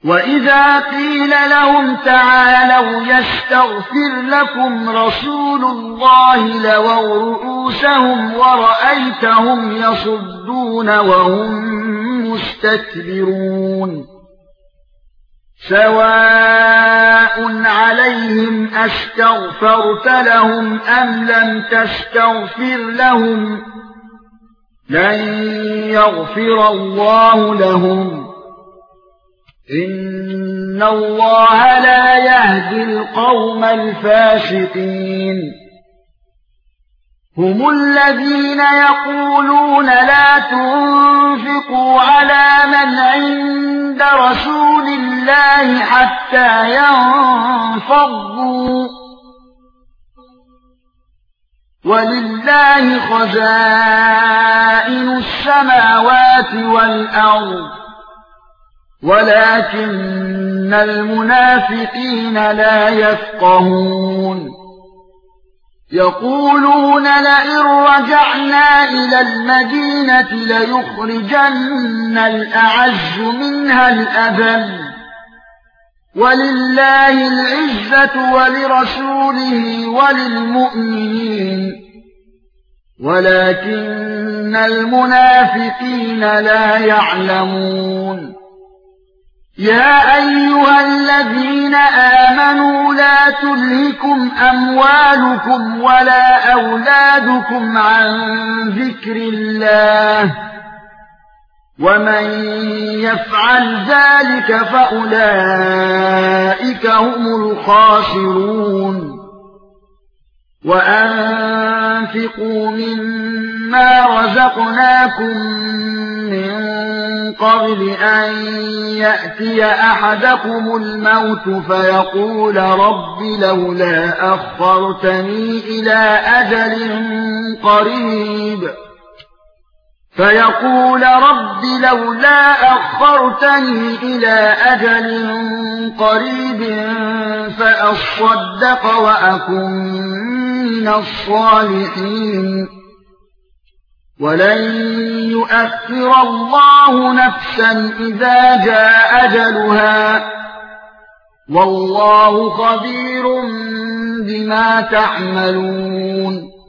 وَإِذَا قِيلَ لَهُمْ تَعَالَوْا يَسْتَغْفِرْ لَكُمْ رَسُولُ اللَّهِ لَوَوْا رُءُوسَهُمْ وَرَأَيْتَهُمْ يَصُدُّونَ وَهُمْ مُسْتَكْبِرُونَ سَوَاءٌ عَلَيْهِمْ أَسْتَغْفَرْتَ لَهُمْ أَمْ لَمْ تَسْتَغْفِرْ لَهُمْ لَن يَغْفِرَ اللَّهُ لَهُمْ إِنَّ اللَّهَ لَا يَهْدِي الْقَوْمَ الْفَاسِقِينَ هُمُ الَّذِينَ يَقُولُونَ لَا تُنفِقُوا عَلَى مَنْ عِندَ رَسُولِ اللَّهِ حَتَّى يَنفَضُّوا وَلِلَّهِ خَزَائِنُ السَّمَاوَاتِ وَالْأَرْضِ وَلَكِنَّ الْمُنَافِقِينَ لَا يَفْقَهُونَ يَقُولُونَ لَئِن رَّجَعْنَا إِلَى الْمَدِينَةِ لَيُخْرِجَنَّ الْأَعَزُّ مِنْهَا الْأَذَلَّ وَلِلَّهِ الْعِزَّةُ وَلِرَسُولِهِ وَلِلْمُؤْمِنِينَ وَلَكِنَّ الْمُنَافِقِينَ لا يَعْلَمُونَ يَا أَيُّهَا الَّذِينَ آمَنُوا لَا تُلْهِكُمْ أَمْوَالُكُمْ وَلَا أَوْلَادُكُمْ عَن ذِكْرِ اللَّهِ وَمَن يَفْعَلْ ذَلِكَ فَأُولَئِكَ هُمُ الْخَاسِرُونَ وَأَنفِقُوا مِمَّا رَزَقْنَاكُم مِّن قَبْلِ أَن يَأْتِيَ أَحَدَكُمُ الْمَوْتُ فَيَقُولَ رَبِّ لَوْلَا أَخَّرْتَنِي إِلَى أَجَلٍ قَرِيبٍ فَأَصَّدَّقَ وَأَكُن مِّنَ الصَّالِحِينَ وَلَن يُؤَخِّرَ اللَّهُ نَفْسًا إِذَا جَاءَ أَجَلُهَا وَاللَّهُ خَبِيرٌ بِمَا تَعْمَلُونَ